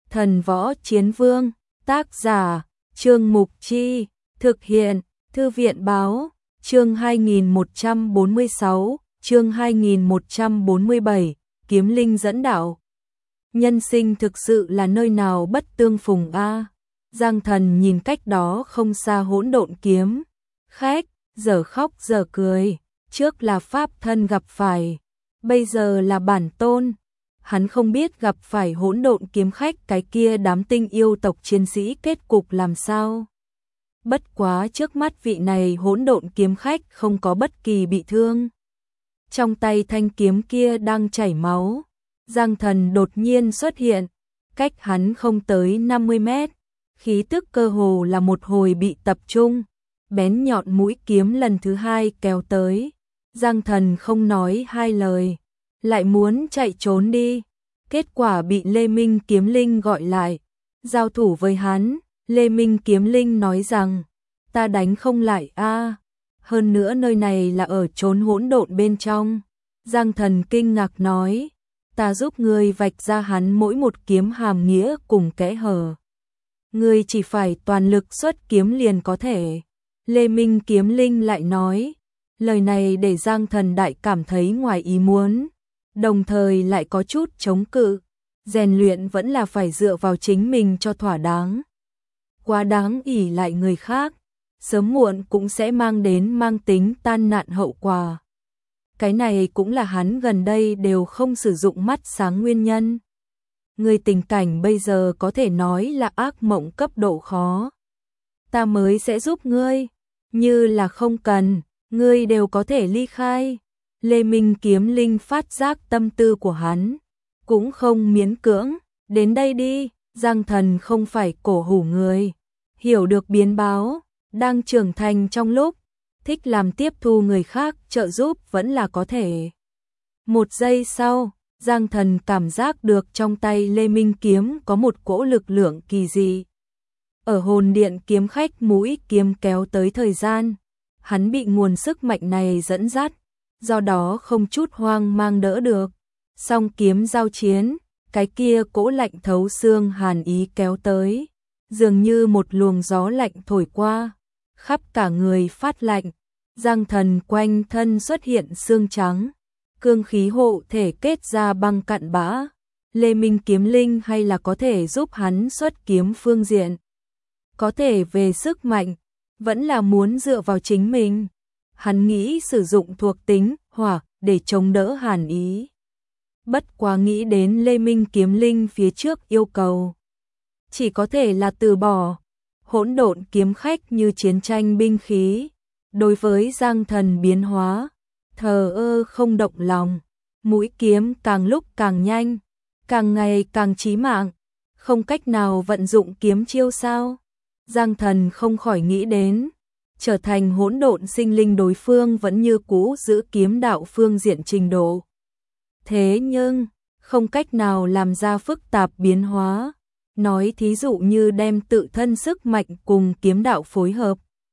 Thần Võ Chiến Vương, tác giả, Trương Mục Chi, thực hiện, Thư viện Báo, chương 2146, chương 2147, Kiếm Linh dẫn đạo. Nhân sinh thực sự là nơi nào bất tương phùng a. Giang Thần nhìn cách đó không xa hỗn độn kiếm khách, giờ khóc giờ cười, trước là pháp thân gặp phải, bây giờ là bản tôn. Hắn không biết gặp phải hỗn độn kiếm khách cái kia đám tinh yêu tộc chiến sĩ kết cục làm sao. Bất quá trước mắt vị này hỗn độn kiếm khách không có bất kỳ bị thương. Trong tay thanh kiếm kia đang chảy máu. Giang Thần đột nhiên xuất hiện, cách hắn không tới 50 mét, khí tức cơ hồ là một hồi bị tập trung, bén nhọn mũi kiếm lần thứ hai kéo tới. Giang Thần không nói hai lời, lại muốn chạy trốn đi, kết quả bị Lê Minh Kiếm Linh gọi lại, giao thủ với hắn. Lê Minh Kiếm Linh nói rằng, ta đánh không lại a, hơn nữa nơi này là ở chốn hỗn độn bên trong. Giang Thần kinh ngạc nói, ta giúp ngươi vạch ra hắn mỗi một kiếm hàm nghĩa cùng kẽ hở. Ngươi chỉ phải toàn lực xuất kiếm liền có thể. Lê Minh Kiếm Linh lại nói, lời này để Giang Thần đại cảm thấy ngoài ý muốn, đồng thời lại có chút chống cự. Rèn luyện vẫn là phải dựa vào chính mình cho thỏa đáng. Quá đáng ỷ lại người khác, sớm muộn cũng sẽ mang tính tan nạn hậu quả. Cái này cũng là hắn gần đây đều không sử dụng mắt sáng nguyên nhân. Người tình cảnh bây giờ có thể nói là ác mộng cấp độ khó. Ta mới sẽ giúp ngươi, như là không cần, ngươi đều có thể ly khai. Lê Minh Kiếm Linh phát giác tâm tư của hắn, cũng không miễn cưỡng, đến đây đi. Giang Thần không phải cổ hủ người, hiểu được biến báo, đang trưởng thành trong lúc thích làm tiếp thu người khác trợ giúp vẫn là có thể. Một giây sau, Giang Thần cảm giác được trong tay Lê Minh kiếm có một cỗ lực lượng kỳ dị. Ở hồn điện kiếm khách mũi kiếm kéo tới thời gian, hắn bị nguồn sức mạnh này dẫn dắt, do đó không chút hoang mang đỡ được. Song kiếm giao chiến, cái kia cỗ lạnh thấu xương hàn ý kéo tới, dường như một luồng gió lạnh thổi qua, khắp cả người phát lạnh. Giang Thần quanh thân xuất hiện xương trắng, cương khí hộ thể kết ra băng cặn bã. Lê Minh Kiếm Linh hay là có thể giúp hắn xuất kiếm phương diện, có thể về sức mạnh, vẫn là muốn dựa vào chính mình. Hắn nghĩ sử dụng thuộc tính hỏa để chống đỡ hàn ý. Bất quá nghĩ đến Lê Minh Kiếm Linh phía trước yêu cầu, chỉ có thể là từ bỏ. Hỗn độn kiếm khách như chiến tranh binh khí, đối với Giang Thần biến hóa, thờ ơ không động lòng. Mũi kiếm càng lúc càng nhanh, càng ngày càng chí mạng, không cách nào vận dụng kiếm chiêu sao? Giang Thần không khỏi nghĩ đến, trở thành hỗn độn sinh linh đối phương vẫn như cũ giữ kiếm đạo phương diện trình độ. Thế nhưng, không cách nào làm ra phức tạp biến hóa. Nói thí dụ như đem tự thân sức mạnh cùng kiếm đạo phối hợp,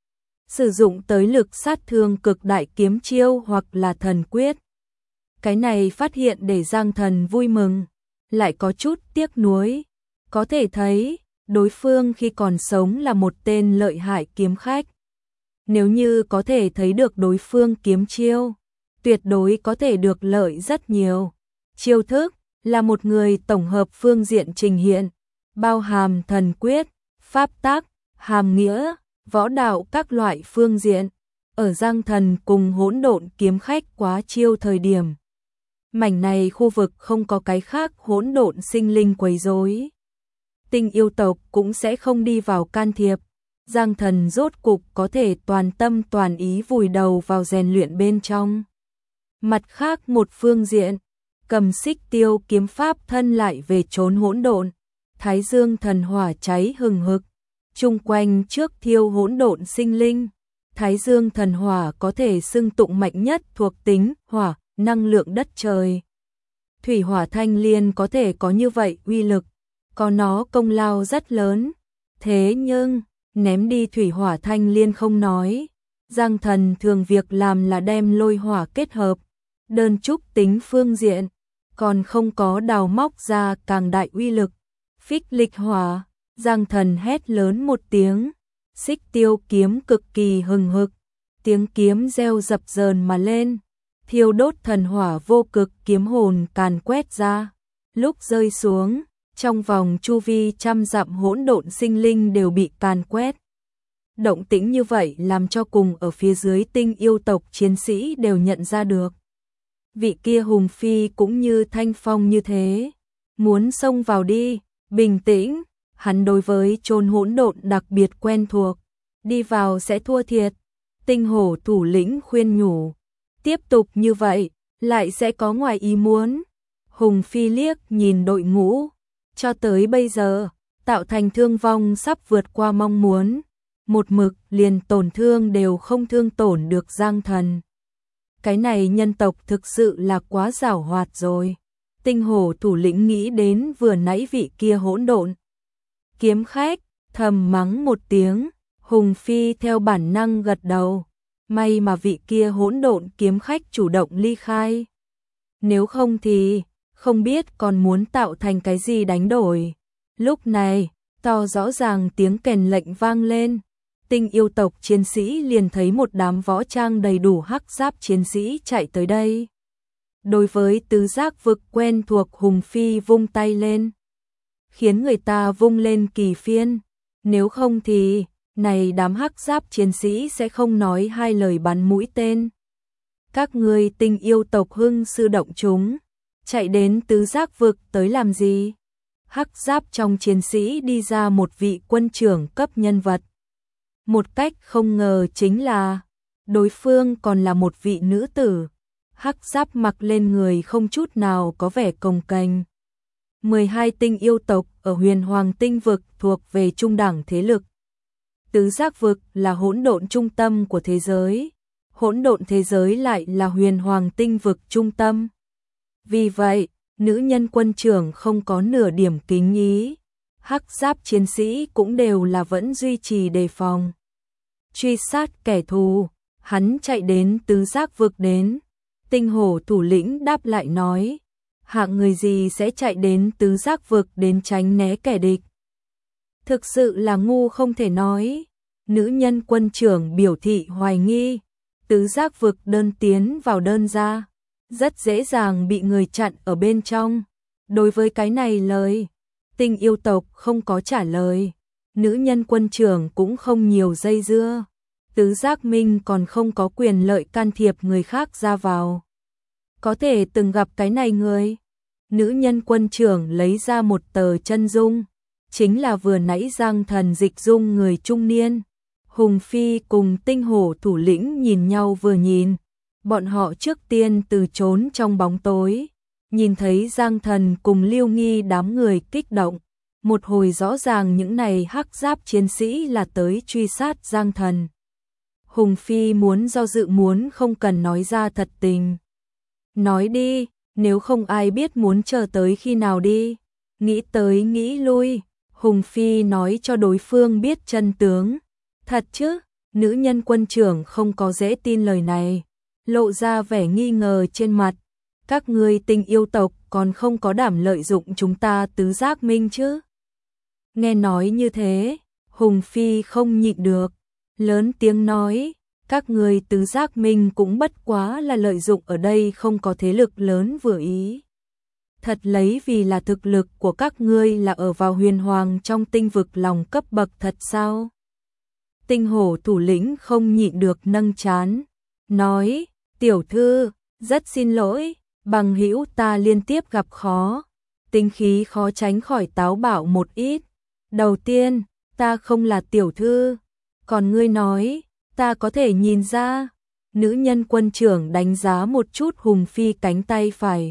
sử dụng tới lực sát thương cực đại kiếm chiêu hoặc là thần quyết. Cái này phát hiện để Giang Thần vui mừng, lại có chút tiếc nuối. Có thể thấy, đối phương khi còn sống là một tên lợi hại kiếm khách. Nếu như có thể thấy được đối phương kiếm chiêu, tuyệt đối có thể được lợi rất nhiều. Chiêu thức là một người tổng hợp phương diện trình hiện, bao hàm thần quyết, pháp tắc, hàm nghĩa, võ đạo các loại phương diện. Ở Giang Thần cùng hỗn độn kiếm khách quá chiêu thời điểm, mảnh này khu vực không có cái khác hỗn độn sinh linh quấy rối, tinh yêu tộc cũng sẽ không đi vào can thiệp. Giang Thần rốt cục có thể toàn tâm toàn ý vùi đầu vào rèn luyện bên trong. Mặt khác một phương diện, cầm xích tiêu kiếm pháp thân lại về chốn hỗn độn. Thái dương thần hỏa cháy hừng hực, chung quanh trước thiêu hỗn độn sinh linh. Thái dương thần hỏa có thể xưng tụng mạnh nhất thuộc tính hỏa, năng lượng đất trời. Thủy hỏa thanh liên có thể có như vậy uy lực, có nó công lao rất lớn. Thế nhưng, ném đi thủy hỏa thanh liên không nói, Giang Thần thường việc làm là đem lôi hỏa kết hợp, đơn trúc tính phương diện, còn không có đào móc ra càng đại uy lực. Phích lịch hỏa, Giang Thần hét lớn một tiếng, Xích Tiêu kiếm cực kỳ hừng hực, tiếng kiếm reo dập dờn mà lên, thiêu đốt thần hỏa vô cực kiếm hồn càn quét ra, lúc rơi xuống, trong vòng chu vi trăm dặm hỗn độn sinh linh đều bị càn quét. Động tĩnh như vậy làm cho cùng ở phía dưới tinh yêu tộc chiến sĩ đều nhận ra được. Vị kia hùng phi cũng như thanh phong như thế, muốn xông vào đi, bình tĩnh, hắn đối với chốn hỗn độn đặc biệt quen thuộc, đi vào sẽ thua thiệt. Tinh hổ thủ lĩnh khuyên nhủ, tiếp tục như vậy, lại sẽ có ngoài ý muốn. Hùng phi liếc nhìn đội ngũ, cho tới bây giờ, tạo thành thương vong sắp vượt qua mong muốn. Một mực liền tổn thương đều không thương tổn được Giang Thần. Cái này nhân tộc thực sự là quá giảo hoạt rồi. Tinh hổ thủ lĩnh nghĩ đến vừa nãy vị kia hỗn độn kiếm khách, thầm mắng một tiếng, Hùng phi theo bản năng gật đầu. May mà vị kia hỗn độn kiếm khách chủ động ly khai. Nếu không thì, không biết còn muốn tạo thành cái gì đánh đổi. Lúc này, to rõ ràng tiếng kèn lệnh vang lên. Tinh yêu tộc chiến sĩ liền thấy một đám võ trang đầy đủ hắc giáp chiến sĩ chạy tới đây. Đối với tứ giác vực quen thuộc Hùng phi vung tay lên, khiến người ta vung lên kỳ phiên. Nếu không thì, này đám hắc giáp chiến sĩ sẽ không nói hai lời bắn mũi tên. Các ngươi tinh yêu tộc hưng sư động chúng, chạy đến tứ giác vực tới làm gì? Hắc giáp trong chiến sĩ đi ra một vị quân trưởng cấp nhân vật. Một cách không ngờ chính là, đối phương còn là một vị nữ tử. Hắc giáp mặc lên người không chút nào có vẻ cồng kềnh. 12 tinh yêu tộc ở huyền hoàng tinh vực thuộc về trung đẳng thế lực. Tứ giác vực là hỗn độn trung tâm của thế giới. Hỗn độn thế giới lại là huyền hoàng tinh vực trung tâm. Vì vậy, nữ nhân quân trưởng không có nửa điểm kính ý. Hắc giáp chiến sĩ cũng đều là vẫn duy trì đề phòng. Truy sát kẻ thù, hắn chạy đến tứ giác vực đến. Tinh hổ thủ lĩnh đáp lại nói, hạng người gì sẽ chạy đến tứ giác vực đến tránh né kẻ địch. Thực sự là ngu không thể nói. Nữ nhân quân trưởng biểu thị hoài nghi. Tứ giác vực đơn tiến vào đơn ra, rất dễ dàng bị người chặn ở bên trong. Đối với cái này lời, tinh yêu tộc không có trả lời. Nữ nhân quân trưởng cũng không nhiều dây dưa. Tứ giác minh còn không có quyền lợi can thiệp người khác ra vào. Có thể từng gặp cái này người. Nữ nhân quân trưởng lấy ra một tờ chân dung, chính là vừa nãy Giang Thần dịch dung người trung niên. Hùng phi cùng tinh hổ thủ lĩnh nhìn nhau vừa nhìn. Bọn họ trước tiên từ trốn trong bóng tối, nhìn thấy Giang Thần cùng Lưu Nghi đám người kích động. Một hồi rõ ràng những này hắc giáp chiến sĩ là tới truy sát Giang Thần. Hùng phi muốn do dự muốn không cần nói ra thật tình. Nói đi, nếu không ai biết muốn chờ tới khi nào đi. Nghĩ tới nghĩ lui, Hùng phi nói cho đối phương biết chân tướng. Thật chứ, nữ nhân quân trưởng không có dễ tin lời này, lộ ra vẻ nghi ngờ trên mặt. Các ngươi tinh yêu tộc còn không có đảm lợi dụng chúng ta tứ giác minh chứ? Nghe nói như thế, Hùng phi không nhịn được, lớn tiếng nói, các ngươi tứ giác minh cũng bất quá là lợi dụng ở đây không có thế lực lớn vừa ý. Thật lấy vì là thực lực của các ngươi là ở vào huyền hoàng trong tinh vực lòng cấp bậc thật sao? Tinh hổ thủ lĩnh không nhịn được nâng trán, nói, tiểu thư, rất xin lỗi, bằng hữu ta liên tiếp gặp khó, tính khí khó tránh khỏi táo bạo một ít. Đầu tiên, ta không là tiểu thư, còn ngươi nói, ta có thể nhìn ra. Nữ nhân quân trưởng đánh giá một chút Hùng phi cánh tay phải.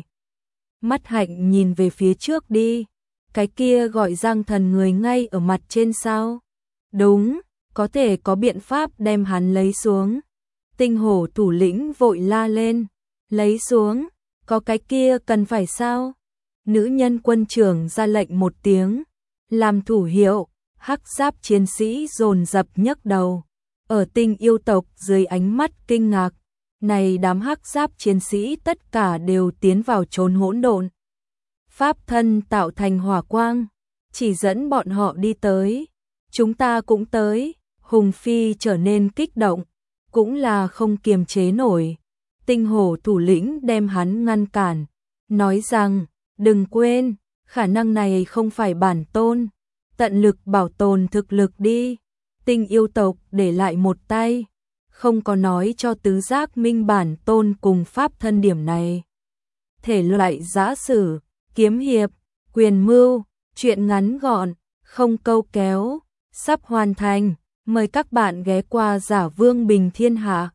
Mắt hạnh nhìn về phía trước đi, cái kia gọi Giang Thần người ngay ở mặt trên sao? Đúng, có thể có biện pháp đem hắn lấy xuống. Tinh hổ thủ lĩnh vội la lên, lấy xuống, có cái kia cần phải sao? Nữ nhân quân trưởng ra lệnh một tiếng, làm thủ hiệu, hắc giáp chiến sĩ dồn dập nhấc đầu. Ở tinh yêu tộc dưới ánh mắt kinh ngạc, này đám hắc giáp chiến sĩ tất cả đều tiến vào chốn hỗn độn. Pháp thân tạo thành hỏa quang, chỉ dẫn bọn họ đi tới. Chúng ta cũng tới. Hùng Phi trở nên kích động, cũng là không kiềm chế nổi. Tinh hổ thủ lĩnh đem hắn ngăn cản, nói rằng, đừng quên, khả năng này không phải bản tôn, tận lực bảo tồn thực lực đi. Tinh yêu tộc để lại một tay, không có nói cho tứ giác minh bản tôn cùng pháp thân điểm này. Thể loại giã sử, kiếm hiệp, quyền mưu, truyện ngắn gọn, không câu kéo, sắp hoàn thành. Mời các bạn ghé qua Giả Vương Bình Thiên Hạ.